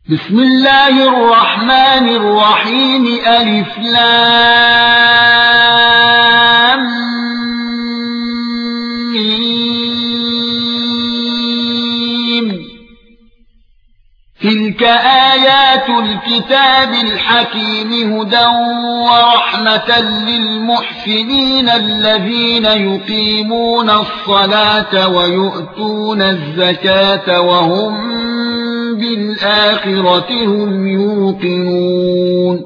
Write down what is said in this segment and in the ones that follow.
بسم الله الرحمن الرحيم الف لام ميم تلك آيات الكتاب الحكيم هدى ورحمة للمحسنين الذين يقيمون الصلاة ويؤتون الزكاة وهم بالآخرة هم يوقنون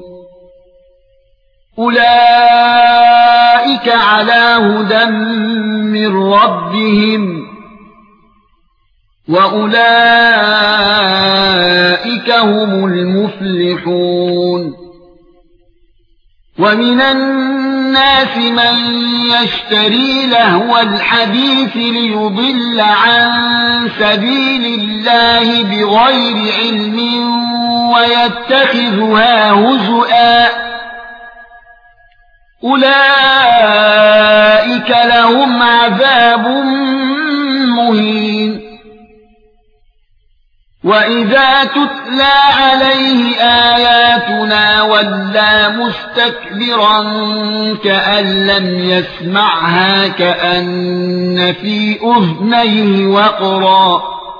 أولئك على هدى من ربهم وأولئك هم المفلحون ومن الناس من يشتري لهو الحديث ليضل عن سبيل الله بغير علم ويتخذها هزؤا أولئك لهم عذاب مهين وَإِذَا تُتْلَى عَلَيْهِ آيَاتُنَا وَلَّى مُسْتَكْبِرًا كَأَن لَّمْ يَسْمَعْهَا كَأَنَّ فِي أُذُنَيْهِ وَقْرًا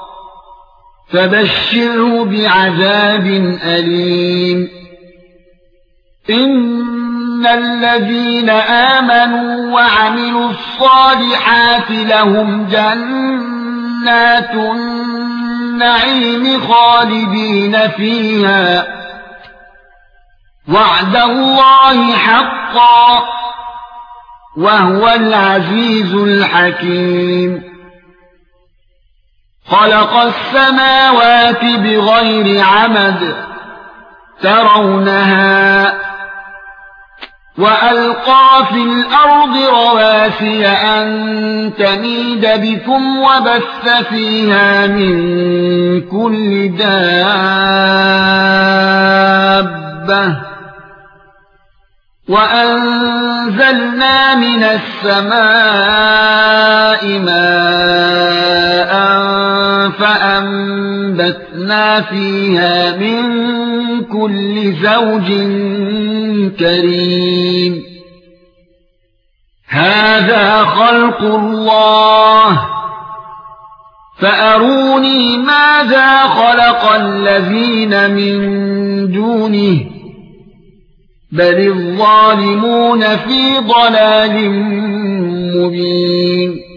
فَبَشِّرْهُ بِعَذَابٍ أَلِيمٍ إِنَّ الَّذِينَ آمَنُوا وَعَمِلُوا الصَّالِحَاتِ لَهُمْ جَنَّاتُ النعيم خالدين فيها وعد الله حقا وهو العزيز الحكيم خلق السماوات بغير عمد ترونها وألقى في الأرض رواسي أن تميد بكم وبث فيها من كل دابة وأنزلنا من السماء ماء فأنبتنا فيها من كل زوج كريم هذا خلق الله فأروني ماذا خلق الذين من دونه بل الظالمون في ضلال مبين